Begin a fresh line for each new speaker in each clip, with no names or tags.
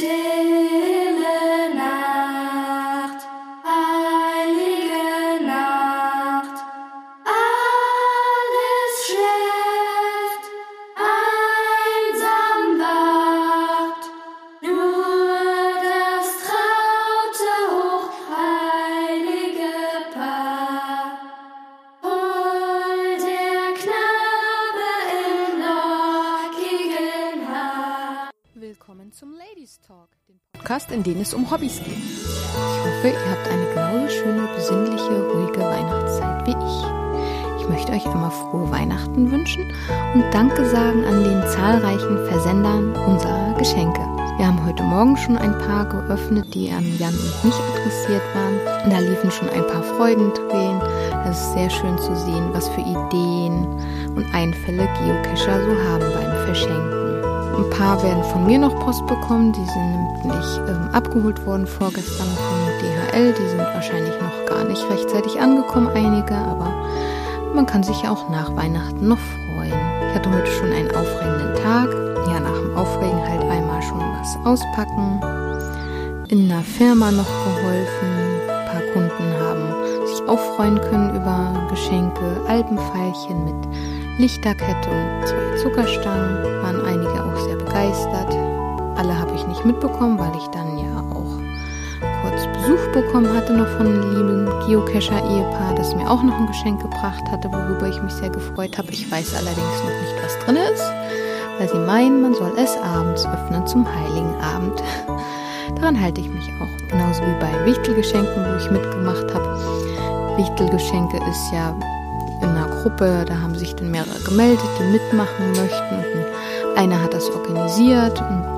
Stille Nacht, heilige Nacht, alles schläft, einsam wacht, nur das traute, hochheilige Paar. Holt der Knabe im lockigen Haar.
Willkommen zum Ladies Talk, dem Podcast, in dem es um Hobbys geht. Ich hoffe, ihr habt eine genauso schöne, besinnliche, ruhige Weihnachtszeit wie ich. Ich möchte euch einmal frohe Weihnachten wünschen und Danke sagen an den zahlreichen Versendern unserer Geschenke. Wir haben heute Morgen schon ein paar geöffnet, die an Jan und mich adressiert waren. Und da liefen schon ein paar Freudentränen. Das ist sehr schön zu sehen, was für Ideen und Einfälle Geocacher so haben beim Verschenken. Ein paar werden von mir noch Post bekommen, die sind nämlich abgeholt worden vorgestern von DHL, die sind wahrscheinlich noch gar nicht rechtzeitig angekommen, einige, aber man kann sich ja auch nach Weihnachten noch freuen. Ich hatte heute schon einen aufregenden Tag, ja, nach dem Aufregen halt einmal schon was auspacken, in einer Firma noch geholfen, ein paar Kunden haben sich auch freuen können über Geschenke, Alpenpfeilchen mit Lichterkette und 2 Zuckerstangen, waren einige auch sehr begeistert. Alle habe ich nicht mitbekommen, weil ich dann ja auch kurz Besuch bekommen hatte noch von einem lieben Geocacher-Ehepaar, das mir auch noch ein Geschenk gebracht hatte, worüber ich mich sehr gefreut habe. Ich weiß allerdings noch nicht, was drin ist, weil sie meinen, man soll es abends öffnen zum Heiligen Abend. Daran halte ich mich auch. Genauso wie bei Wichtelgeschenken, wo ich mitgemacht habe. Wichtelgeschenke ist ja in einer Gruppe, da haben sich dann mehrere gemeldet, die mitmachen möchten. Und einer hat das organisiert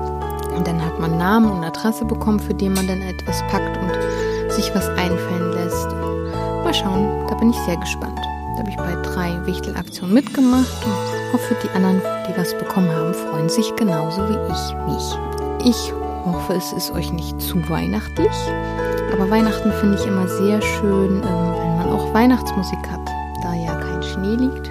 und dann hat man Namen und Adresse bekommen, für den man dann etwas packt und sich was einfallen lässt. Mal schauen, da bin ich sehr gespannt. Da habe ich bei 3 Wichtelaktionen mitgemacht und hoffe, die anderen, die was bekommen haben, freuen sich genauso wie ich mich. Ich hoffe, es ist euch nicht zu weihnachtlich, aber Weihnachten finde ich immer sehr schön, wenn man auch Weihnachtsmusik hat. Da ja kein Schnee liegt.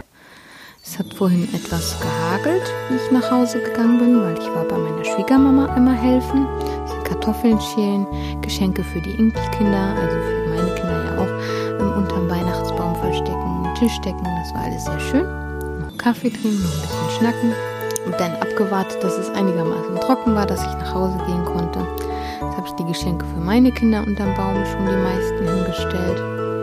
Es hat vorhin etwas gehagelt, wie ich nach Hause gegangen bin, weil ich war bei meiner Schwiegermama einmal helfen. Kartoffeln schälen, Geschenke für die Enkelkinder, also für meine Kinder ja auch, unterm Weihnachtsbaum verstecken, Tisch decken, das war alles sehr schön. Noch Kaffee trinken, noch ein bisschen schnacken und dann abgewartet, dass es einigermaßen trocken war, dass ich nach Hause gehen konnte. Jetzt habe ich die Geschenke für meine Kinder unterm Baum schon die meisten hingestellt.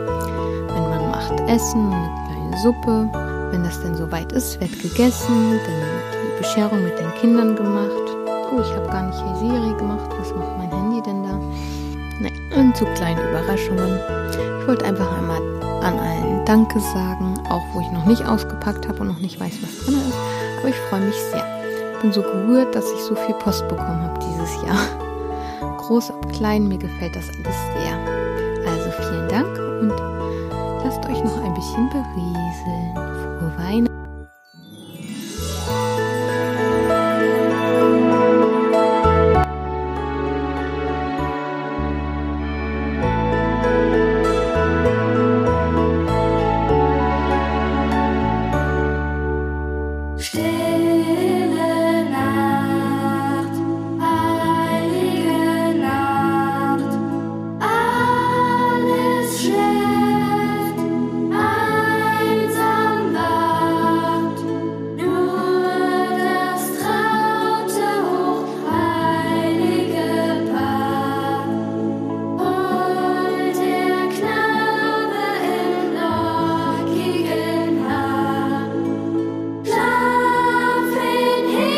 Mein Mann macht Essen, eine kleine Suppe. Wenn das denn soweit ist, wird gegessen, dann die Bescherung mit den Kindern gemacht. Oh, ich habe gar nicht hier Siri gemacht. Was macht mein Handy denn da? Nein, und so kleine Überraschungen. Ich wollte einfach einmal an allen Danke sagen, auch wo ich noch nicht ausgepackt habe und noch nicht weiß, was drin ist. Aber ich freue mich sehr. Ich bin so gerührt, dass ich so viel Post bekommen habe dieses Jahr. Groß und klein, mir gefällt das alles sehr. Also vielen Dank und lasst euch noch ein bisschen berieseln. Frohe Weihnachten.
Stille Nacht, heilige Nacht, alles schläft, einsam wacht, nur das traute, hochheilige Paar. Holt der Knabe im lockigen Haar. Schlaf in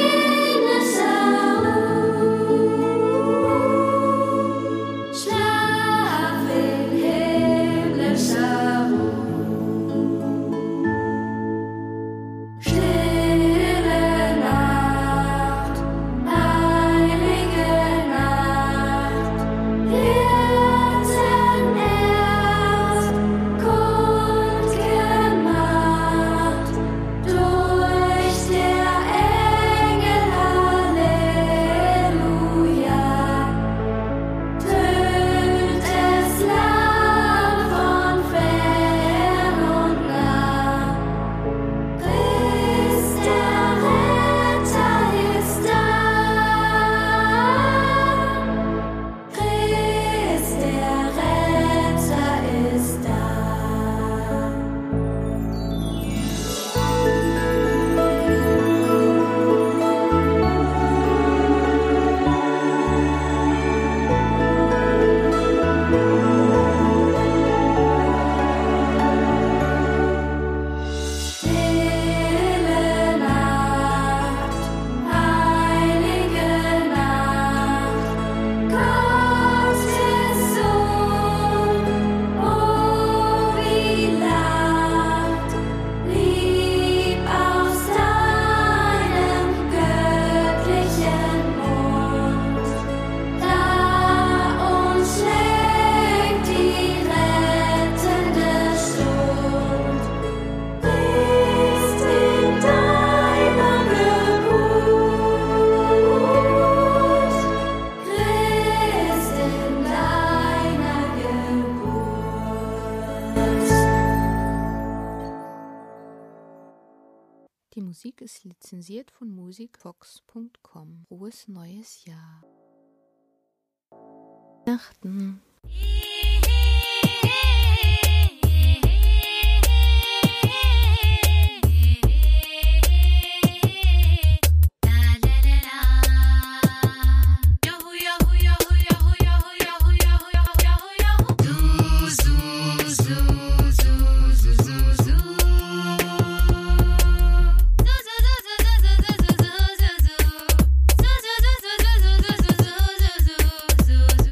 Die Musik ist lizenziert von musicfox.com. Frohes neues Jahr. Weihnachten.